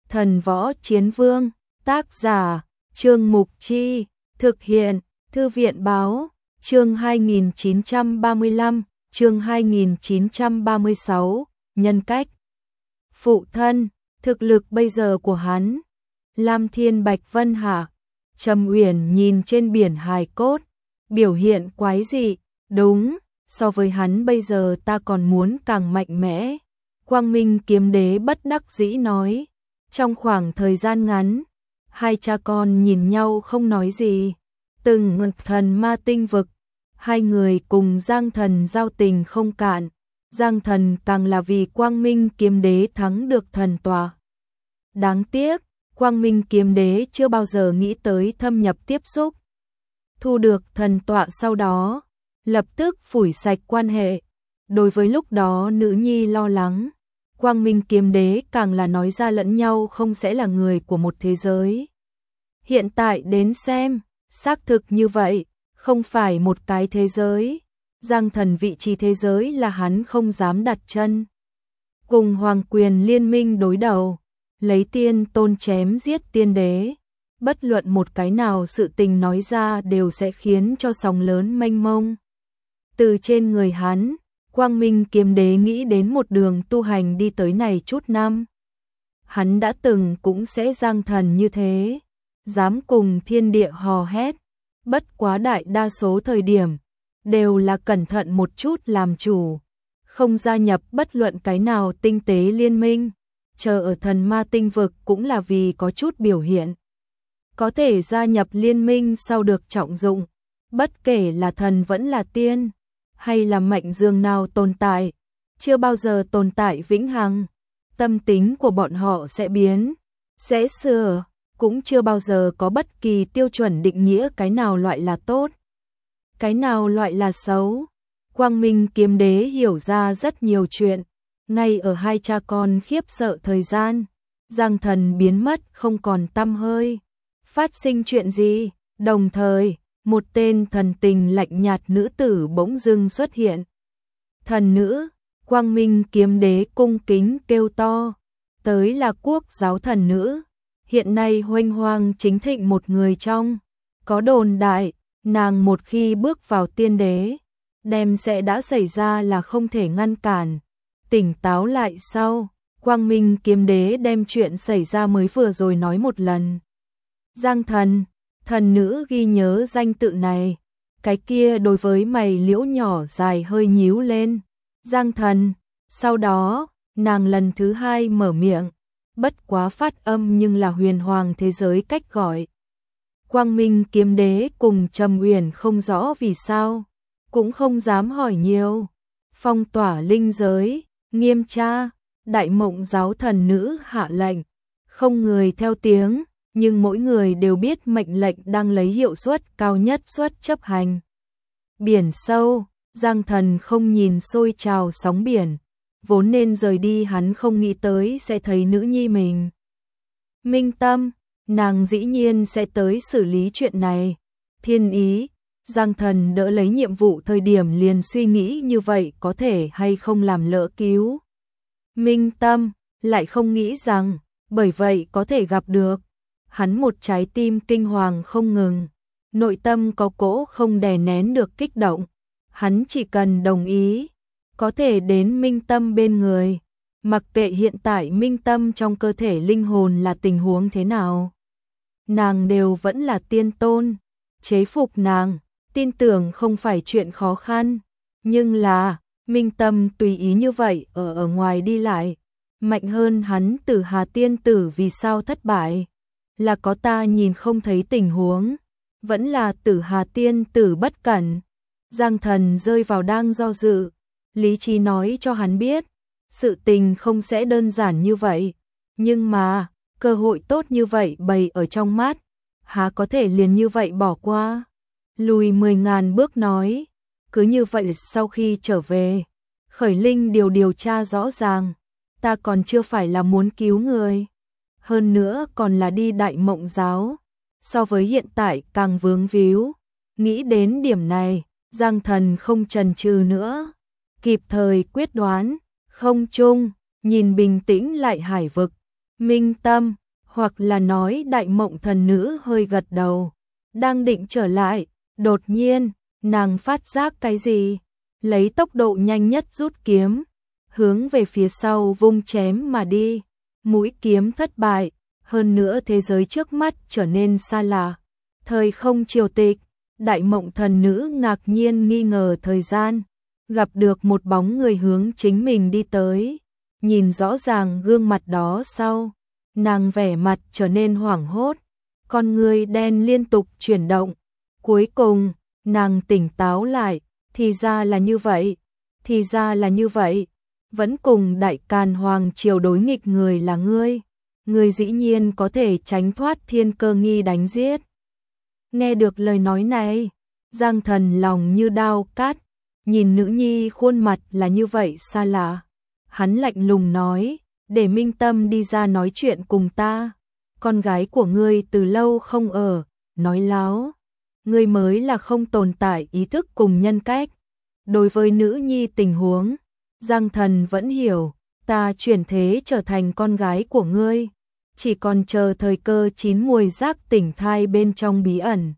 Thần Võ Chiến Vương, tác giả, Trương Mục Chi, thực hiện, Thư viện Báo, chương 2935, chương 2936, nhân cách. Phụ thân, thực lực bây giờ của hắn. Lam Thiên Bạch Vân Hạ, Trầm Uyển nhìn trên biển hài cốt, biểu hiện quái dị, đúng, so với hắn bây giờ ta còn muốn càng mạnh mẽ. Quang Minh Kiếm Đế bất đắc dĩ nói, trong khoảng thời gian ngắn, hai cha con nhìn nhau không nói gì. Từng thần ma tinh vực, hai người cùng Giang Thần giao tình không cạn, Giang Thần càng là vì Quang Minh Kiếm Đế thắng được thần tòa. Đáng tiếc, Quang Minh Kiếm Đế chưa bao giờ nghĩ tới thâm nhập tiếp xúc. Thu được thần tọa sau đó, lập tức phủi sạch quan hệ. Đối với lúc đó nữ nhi lo lắng, Quang Minh Kiếm Đế càng là nói ra lẫn nhau không sẽ là người của một thế giới. Hiện tại đến xem, xác thực như vậy, không phải một cái thế giới. Giang Thần vị trí thế giới là hắn không dám đặt chân. Cùng Hoàng Quyền liên minh đối đầu, lấy tiên tôn chém giết tiên đế. Bất luận một cái nào sự tình nói ra đều sẽ khiến cho sóng lớn mênh mông. Từ trên người hắn, Quang Minh Kiếm Đế nghĩ đến một đường tu hành đi tới này chút năm. Hắn đã từng cũng sẽ Giang Thần như thế, dám cùng thiên địa hò hét, bất quá đại đa số thời điểm, đều là cẩn thận một chút làm chủ, không gia nhập bất luận cái nào tinh tế liên minh, chờ ở thần ma tinh vực cũng là vì có chút biểu hiện. Có thể gia nhập liên minh sau được trọng dụng, bất kể là thần vẫn là tiên, hay là mệnh dương nào tồn tại, chưa bao giờ tồn tại vĩnh hằng. Tâm tính của bọn họ sẽ biến, sẽ sửa, cũng chưa bao giờ có bất kỳ tiêu chuẩn định nghĩa cái nào loại là tốt, cái nào loại là xấu. Quang Minh Kiếm Đế hiểu ra rất nhiều chuyện, ngay ở hai cha con khiếp sợ thời gian, Giang Thần biến mất không còn tăm hơi. Phát sinh chuyện gì? Đồng thời, một tên thần tình lạnh nhạt nữ tử bỗng dưng xuất hiện. Thần nữ, Quang Minh Kiếm Đế cung kính kêu to, tới là Quốc giáo thần nữ, hiện nay huênh hoang chính thịnh một người trong. Có đồn đại, nàng một khi bước vào tiên đế, đem sẽ đã xảy ra là không thể ngăn cản. Tỉnh táo lại sau, Quang Minh Kiếm Đế đem chuyện xảy ra mới vừa rồi nói một lần. Giang Thần, thần nữ ghi nhớ danh tự này. Cái kia đối với mày liễu nhỏ dài hơi nhíu lên. Giang Thần, sau đó, nàng lần thứ hai mở miệng, bất quá phát âm nhưng là huyền hoàng thế giới cách gọi. Quang Minh Kiếm Đế cùng Trầm Uyển không rõ vì sao, cũng không dám hỏi nhiều. Phong tỏa linh giới, nghiêm tra, Đại Mộng giáo thần nữ hạ lệnh, không người theo tiếng, nhưng mỗi người đều biết mệnh lệnh đang lấy hiệu suất cao nhất suất chấp hành. Biển sâu, Giang Thần không nhìn sôi trào sóng biển, vốn nên rời đi hắn không nghĩ tới sẽ thấy nữ nhi mình. Minh Tâm, nàng dĩ nhiên sẽ tới xử lý chuyện này. Thiên ý, Giang Thần đỡ lấy nhiệm vụ thời điểm liền suy nghĩ như vậy có thể hay không làm lỡ cứu. Minh Tâm, lại không nghĩ rằng, bởi vậy có thể gặp được. Hắn một trái tim kinh hoàng không ngừng, nội tâm có cỗ không đè nén được kích động. Hắn chỉ cần đồng ý, có thể đến Minh Tâm bên người, mặc kệ hiện tại Minh Tâm trong cơ thể linh hồn là tình huống thế nào. Nàng đều vẫn là tiên tôn, chế phục nàng, tin tưởng không phải chuyện khó khăn, nhưng là, Minh Tâm tùy ý như vậy ở ngoài đi lại, mạnh hơn hắn Tử Hà tiên tử vì sao thất bại. Là có ta nhìn không thấy tình huống, vẫn là Tử Hà tiên tử bất cẩn. Giang Thần rơi vào đang do dự, lý trí nói cho hắn biết, sự tình không sẽ đơn giản như vậy, nhưng mà, cơ hội tốt như vậy bày ở trong mắt, há có thể liền như vậy bỏ qua. Lùi 10.000 bước nói, cứ như vậy sau khi trở về, Khởi Linh điều tra rõ ràng, ta còn chưa phải là muốn cứu người. Hơn nữa còn là đi Đại Mộng giáo, so với hiện tại càng vướng víu. Nghĩ đến điểm này, Giang Thần không chần chừ nữa, kịp thời quyết đoán, không chung, nhìn bình tĩnh lại hải vực, Minh Tâm, hoặc là nói Đại Mộng Thần Nữ hơi gật đầu, đang định trở lại, đột nhiên, nàng phát giác cái gì, lấy tốc độ nhanh nhất rút kiếm, hướng về phía sau vung chém mà đi, mũi kiếm thất bại, hơn nữa thế giới trước mắt trở nên xa lạ. Thời không triều tịch, Đại Mộng Thần Nữ ngạc nhiên nghi ngờ thời gian, gặp được một bóng người hướng chính mình đi tới, nhìn rõ ràng gương mặt đó sau, nàng vẻ mặt trở nên hoảng hốt, con người đen liên tục chuyển động, cuối cùng, nàng tỉnh táo lại, thì ra là như vậy, thì ra là như vậy, vẫn cùng Đại Càn Hoàng triều đối nghịch người là ngươi dĩ nhiên có thể tránh thoát thiên cơ nghi đánh giết. Nghe được lời nói này, Giang Thần lòng như đao cắt, nhìn nữ nhi khuôn mặt là như vậy xa lạ. Hắn lạnh lùng nói, để Minh Tâm đi ra nói chuyện cùng ta. Con gái của ngươi từ lâu không ở, nói láo. Ngươi mới là không tồn tại ý thức cùng nhân cách. Đối với nữ nhi tình huống, Giang Thần vẫn hiểu, ta chuyển thế trở thành con gái của ngươi. Chỉ còn chờ thời cơ chín muồi giác tỉnh thai bên trong bí ẩn.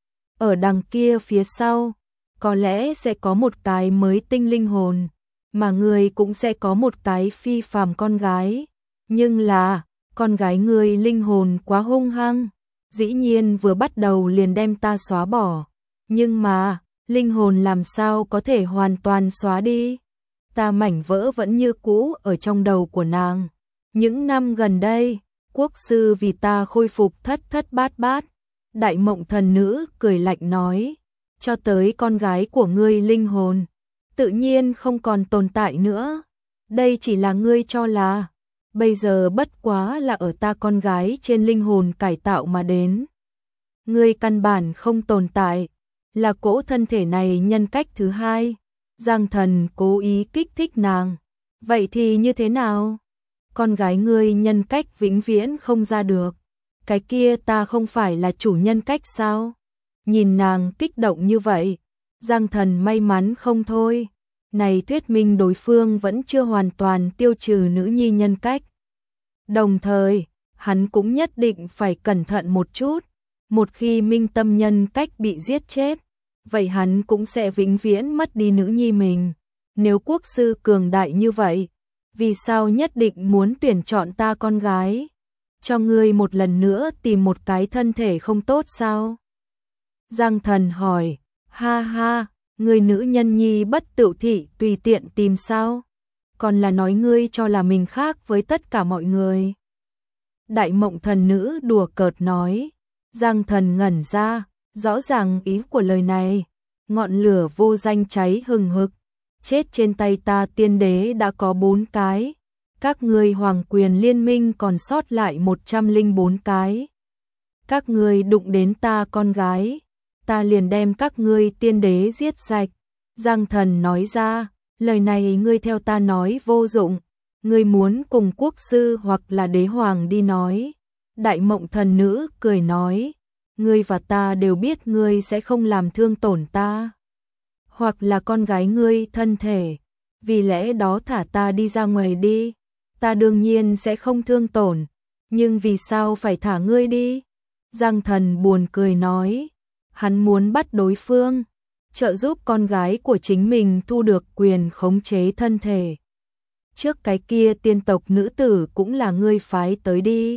Ở đằng kia phía sau, có lẽ sẽ có một cái mới tinh linh hồn, mà người cũng sẽ có một cái phi phàm con gái. Nhưng là, con gái người linh hồn quá hung hăng, dĩ nhiên vừa bắt đầu liền đem ta xóa bỏ. Nhưng mà, linh hồn làm sao có thể hoàn toàn xóa đi? Ta mảnh vỡ vẫn như cũ ở trong đầu của nàng. Những năm gần đây, quốc sư vì ta khôi phục thất thất bát bát. Đại Mộng Thần Nữ cười lạnh nói, cho tới con gái của ngươi linh hồn, tự nhiên không còn tồn tại nữa. Đây chỉ là ngươi cho là, bây giờ bất quá là ở ta con gái trên linh hồn cải tạo mà đến. Ngươi căn bản không tồn tại, là cỗ thân thể này nhân cách thứ hai. Giang Thần cố ý kích thích nàng. Vậy thì như thế nào? Con gái ngươi nhân cách vĩnh viễn không ra được. Cái kia ta không phải là chủ nhân cách sao? Nhìn nàng kích động như vậy, Giang Thần may mắn không thôi. Này thuyết minh đối phương vẫn chưa hoàn toàn tiêu trừ nữ nhi nhân cách. Đồng thời, hắn cũng nhất định phải cẩn thận một chút. Một khi Minh Tâm nhân cách bị giết chết, vậy hắn cũng sẽ vĩnh viễn mất đi nữ nhi mình. Nếu quốc sư cường đại như vậy, vì sao nhất định muốn tuyển chọn ta con gái? Cho ngươi một lần nữa tìm một cái thân thể không tốt sao? Giang Thần hỏi, ha ha, người nữ nhân nhi bất tự thị tùy tiện tìm sao? Còn là nói ngươi cho là mình khác với tất cả mọi người. Đại Mộng Thần Nữ đùa cợt nói, Giang Thần ngẩn ra, rõ ràng ý của lời này, ngọn lửa vô danh cháy hừng hực, chết trên tay ta tiên đế đã có 4 cái. Các ngươi hoàng quyền liên minh còn sót lại 104 cái. Các ngươi đụng đến ta con gái, ta liền đem các ngươi tiên đế giết sạch. Giang Thần nói ra, lời này ngươi theo ta nói vô dụng, ngươi muốn cùng quốc sư hoặc là đế hoàng đi nói. Đại Mộng Thần Nữ cười nói, ngươi và ta đều biết ngươi sẽ không làm thương tổn ta, hoặc là con gái ngươi thân thể, vì lẽ đó thả ta đi ra ngoài đi. Ta đương nhiên sẽ không thương tổn, nhưng vì sao phải thả ngươi đi? Giang Thần buồn cười nói, hắn muốn bắt đối phương, trợ giúp con gái của chính mình thu được quyền khống chế thân thể. Trước cái kia tiên tộc nữ tử cũng là ngươi phái tới đi.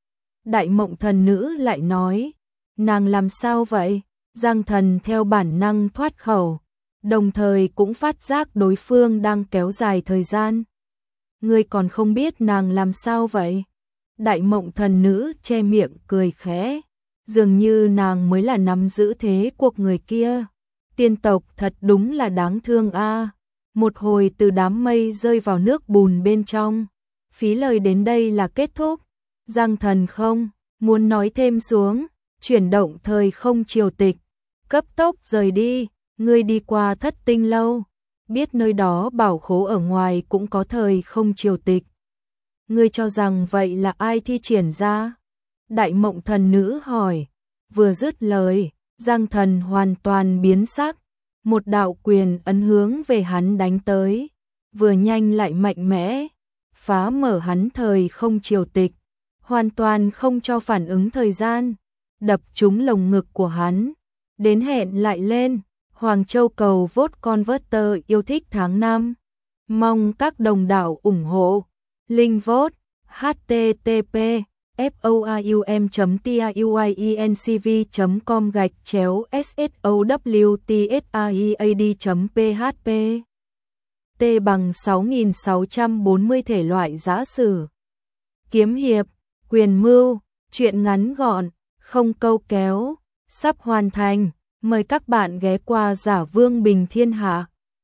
Đại Mộng Thần Nữ lại nói, nàng làm sao vậy? Giang Thần theo bản năng thoát khẩu, đồng thời cũng phát giác đối phương đang kéo dài thời gian. Ngươi còn không biết nàng làm sao vậy? Đại Mộng Thần Nữ che miệng cười khẽ, dường như nàng mới là nắm giữ thế cuộc người kia. Tiên tộc thật đúng là đáng thương a. Một hồi từ đám mây rơi vào nước bùn bên trong, phí lời đến đây là kết thúc. Giang Thần không muốn nói thêm xuống, chuyển động thời không triều tịch, cấp tốc rời đi. Ngươi đi qua Thất Tinh lâu, biết nơi đó bảo khố ở ngoài cũng có thời không triều tịch. Ngươi cho rằng vậy là ai thi triển ra? Đại Mộng Thần Nữ hỏi. Vừa dứt lời, Giang Thần hoàn toàn biến sắc, một đạo quyền ấn hướng về hắn đánh tới, vừa nhanh lại mạnh mẽ, phá mở hắn thời không triều tịch, hoàn toàn không cho phản ứng thời gian, đập trúng lồng ngực của hắn. Đến hẹn lại lên, Hoàng Châu cầu vote converter yêu thích tháng 5. Mong các đồng đảo ủng hộ. Link vote http forum.tiuincv.com/sSOWTSAEAD.php T bằng 6640 thể loại giã sử. Kiếm hiệp, quyền mưu, truyện ngắn gọn, không câu kéo, sắp hoàn thành. Mời các bạn ghé qua Giả Vương Bình Thiên Hạ.